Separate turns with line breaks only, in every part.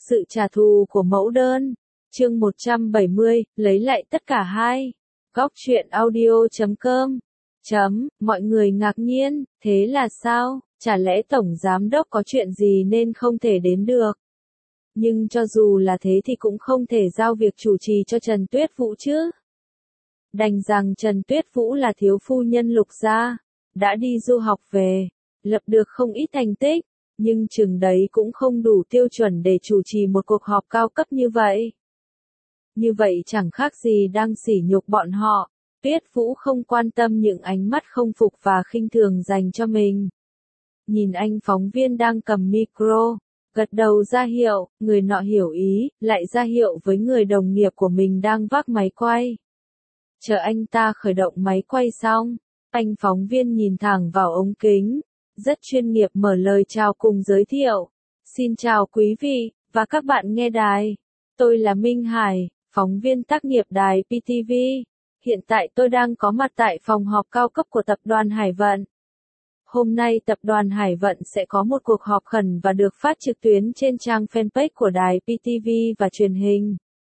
Sự trả thù của mẫu đơn. Chương 170, lấy lại tất cả hai. Góc truyện audio.com. Mọi người ngạc nhiên, thế là sao? Chả lẽ tổng giám đốc có chuyện gì nên không thể đến được? Nhưng cho dù là thế thì cũng không thể giao việc chủ trì cho Trần Tuyết Vũ chứ. Đành rằng Trần Tuyết Vũ là thiếu phu nhân Lục gia, đã đi du học về, lập được không ít thành tích, nhưng chừng đấy cũng không đủ tiêu chuẩn để chủ trì một cuộc họp cao cấp như vậy. Như vậy chẳng khác gì đang sỉ nhục bọn họ. Tuyết Vũ không quan tâm những ánh mắt không phục và khinh thường dành cho mình. Nhìn anh phóng viên đang cầm micro, gật đầu ra hiệu, người nọ hiểu ý, lại ra hiệu với người đồng nghiệp của mình đang vác máy quay. Chờ anh ta khởi động máy quay xong, anh phóng viên nhìn thẳng vào ống kính, rất chuyên nghiệp mở lời chào cùng giới thiệu. Xin chào quý vị, và các bạn nghe đài. Tôi là Minh Hải, phóng viên tác nghiệp đài PTV. Hiện tại tôi đang có mặt tại phòng họp cao cấp của tập đoàn Hải Vận. Hôm nay tập đoàn Hải Vận sẽ có một cuộc họp khẩn và được phát trực tuyến trên trang fanpage của đài PTV và truyền hình.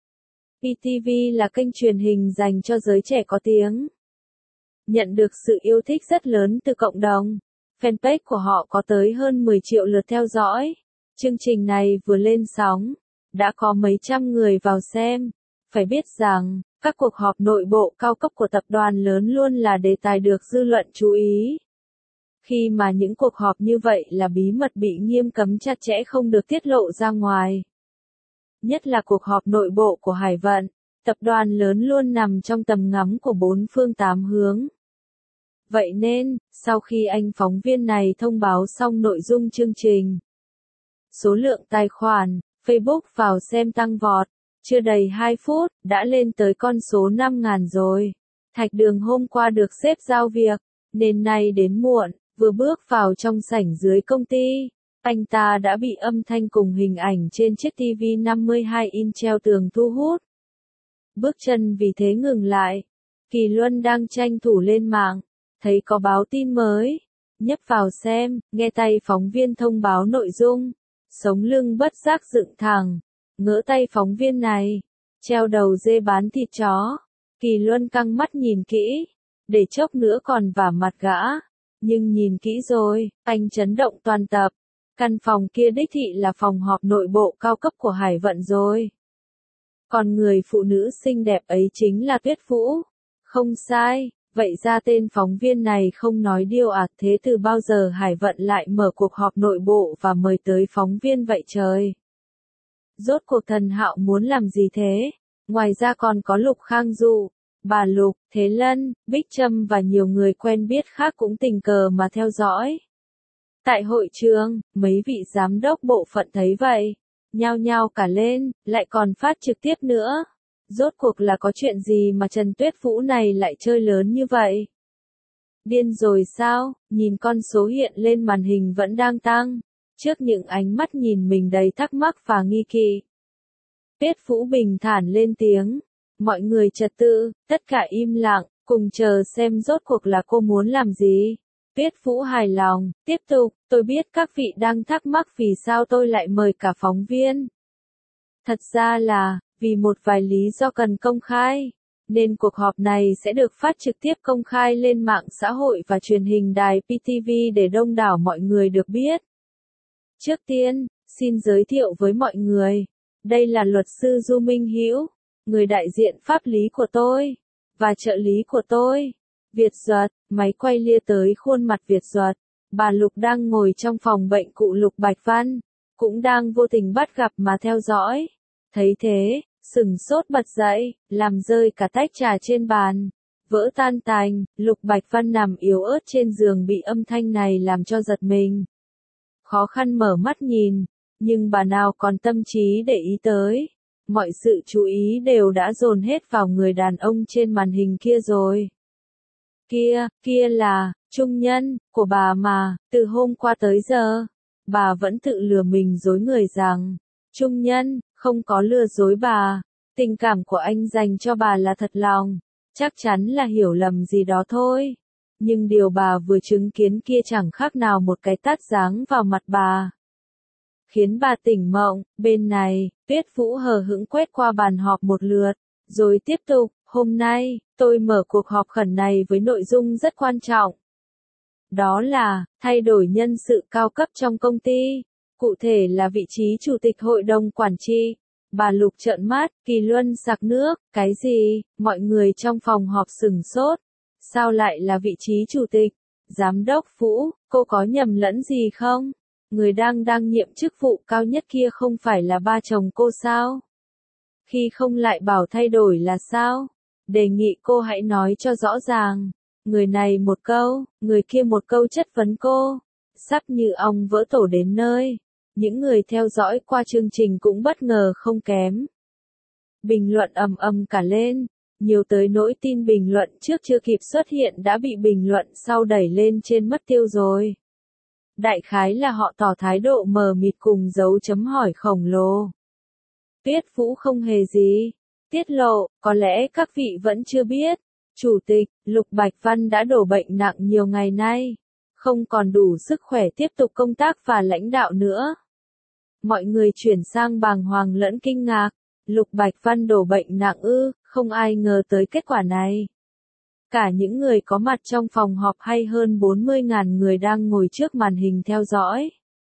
PTV là kênh truyền hình dành cho giới trẻ có tiếng. Nhận được sự yêu thích rất lớn từ cộng đồng. Fanpage của họ có tới hơn 10 triệu lượt theo dõi. Chương trình này vừa lên sóng, đã có mấy trăm người vào xem. Phải biết rằng, các cuộc họp nội bộ cao cấp của tập đoàn lớn luôn là đề tài được dư luận chú ý. Khi mà những cuộc họp như vậy là bí mật bị nghiêm cấm chặt chẽ không được tiết lộ ra ngoài. Nhất là cuộc họp nội bộ của Hải Vận, tập đoàn lớn luôn nằm trong tầm ngắm của bốn phương tám hướng. Vậy nên, sau khi anh phóng viên này thông báo xong nội dung chương trình, số lượng tài khoản Facebook vào xem tăng vọt, chưa đầy 2 phút, đã lên tới con số 5.000 rồi. Thạch Đường hôm qua được sếp giao việc, nên nay đến muộn, vừa bước vào trong sảnh dưới công ty, anh ta đã bị âm thanh cùng hình ảnh trên chiếc TV 52 inch treo tường thu hút. Bước chân vì thế ngừng lại. Kỳ Luân đang tranh thủ lên mạng, thấy có báo tin mới, nhấp vào xem, nghe tay phóng viên thông báo nội dung, sống lưng bất giác dựng thẳng, ngỡ tay phóng viên này, treo đầu dê bán thịt chó. Kỳ Luân căng mắt nhìn kỹ, để chốc nữa còn vả mặt gã, nhưng nhìn kỹ rồi, anh chấn động toàn tập. Căn phòng kia đích thị là phòng họp nội bộ cao cấp của Hải Vận rồi. Còn người phụ nữ xinh đẹp ấy chính là Tuyết Vũ. Không sai, vậy ra tên phóng viên này không nói điêu ạt thế từ bao giờ Hải Vận lại mở cuộc họp nội bộ và mời tới phóng viên vậy trời. Rốt cuộc Thần Hạo muốn làm gì thế? Ngoài ra còn có Lục Khang Dụ, bà Lục, Thế Lân, Bích Trâm và nhiều người quen biết khác cũng tình cờ mà theo dõi. Tại hội trường, mấy vị giám đốc bộ phận thấy vậy, nhao nhao cả lên, lại còn phát trực tiếp nữa. Rốt cuộc là có chuyện gì mà Trần Tuyết Vũ này lại chơi lớn như vậy? Điên rồi sao? Nhìn con số hiện lên màn hình vẫn đang tăng, trước những ánh mắt nhìn mình đầy thắc mắc và nghi kỵ. Tuyết Vũ bình thản lên tiếng, mọi người trật tự, tất cả im lặng, cùng chờ xem rốt cuộc là cô muốn làm gì. Tuyết Vũ hài lòng, tiếp tục, tôi biết các vị đang thắc mắc vì sao tôi lại mời cả phóng viên. Thật ra là, vì một vài lý do cần công khai, nên cuộc họp này sẽ được phát trực tiếp công khai lên mạng xã hội và truyền hình đài PTV để đông đảo mọi người được biết. Trước tiên, xin giới thiệu với mọi người, đây là luật sư Du Minh Hữu, người đại diện pháp lý của tôi, và trợ lý của tôi. Việt Duật, máy quay lia tới khuôn mặt Việt Duật. Bà Lục đang ngồi trong phòng bệnh cụ Lục Bạch Văn, cũng đang vô tình bắt gặp mà theo dõi. Thấy thế, sửng sốt bật dậy, làm rơi cả tách trà trên bàn, vỡ tan tành. Lục Bạch Văn nằm yếu ớt trên giường bị âm thanh này làm cho giật mình. Khó khăn mở mắt nhìn, nhưng bà nào còn tâm trí để ý tới. Mọi sự chú ý đều đã dồn hết vào người đàn ông trên màn hình kia rồi. Kia là, trung nhân, của bà mà, từ hôm qua tới giờ, bà vẫn tự lừa mình dối người rằng, trung nhân, không có lừa dối bà, tình cảm của anh dành cho bà là thật lòng, chắc chắn là hiểu lầm gì đó thôi. Nhưng điều bà vừa chứng kiến kia chẳng khác nào một cái tát giáng vào mặt bà. khiến bà tỉnh mộng. Bên này, Tuyết Vũ hờ hững quét qua bàn họp một lượt, rồi tiếp tục, hôm nay, tôi mở cuộc họp khẩn này với nội dung rất quan trọng. Đó là, thay đổi nhân sự cao cấp trong công ty, cụ thể là vị trí chủ tịch hội đồng quản trị. Bà Lục trợn mắt, Kỳ Luân sặc nước, cái gì? Mọi người trong phòng họp sửng sốt. Sao lại là vị trí chủ tịch? Giám đốc Vũ, cô có nhầm lẫn gì không? Người đang nhiệm chức vụ cao nhất kia không phải là ba chồng cô sao? Khi không lại bảo thay đổi là sao? Đề nghị cô hãy nói cho rõ ràng. Người này một câu, người kia một câu chất vấn cô. Sắp như ong vỡ tổ đến nơi. Những người theo dõi qua chương trình cũng bất ngờ không kém. Bình luận ầm ầm cả lên. Nhiều tới nỗi tin bình luận trước chưa kịp xuất hiện đã bị bình luận sau đẩy lên trên mất tiêu rồi. Đại khái là họ tỏ thái độ mờ mịt cùng dấu chấm hỏi khổng lồ. Tuyết Vũ không hề gì tiết lộ, có lẽ các vị vẫn chưa biết. Chủ tịch, Lục Bạch Văn đã đổ bệnh nặng nhiều ngày nay. Không còn đủ sức khỏe tiếp tục công tác và lãnh đạo nữa. Mọi người chuyển sang bàng hoàng lẫn kinh ngạc. Lục Bạch Văn đổ bệnh nặng ư, không ai ngờ tới kết quả này. Cả những người có mặt trong phòng họp hay hơn 40.000 người đang ngồi trước màn hình theo dõi.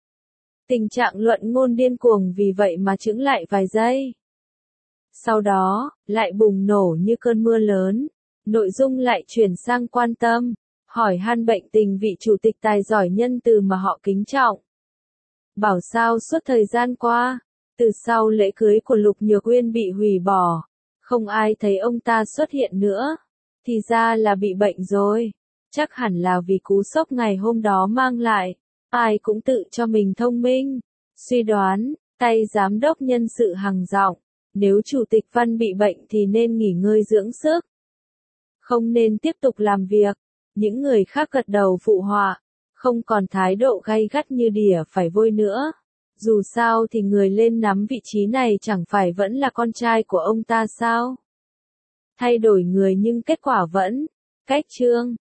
Tình trạng luận ngôn điên cuồng vì vậy mà chững lại vài giây. Sau đó, lại bùng nổ như cơn mưa lớn. Nội dung lại chuyển sang quan tâm, hỏi han bệnh tình vị chủ tịch tài giỏi nhân từ mà họ kính trọng. Bảo sao suốt thời gian qua, từ sau lễ cưới của Lục Nhược Uyên bị hủy bỏ, không ai thấy ông ta xuất hiện nữa. Thì ra là bị bệnh rồi. Chắc hẳn là vì cú sốc ngày hôm đó mang lại. Ai cũng tự cho mình thông minh. Suy đoán, tay giám đốc nhân sự hằng giọng. Nếu chủ tịch Văn bị bệnh thì nên nghỉ ngơi dưỡng sức. Không nên tiếp tục làm việc. Những người khác gật đầu phụ họa. Không còn thái độ gay gắt như đỉa phải vôi nữa. Dù sao thì người lên nắm vị trí này chẳng phải vẫn là con trai của ông ta sao? Thay đổi người nhưng kết quả vẫn cách chương.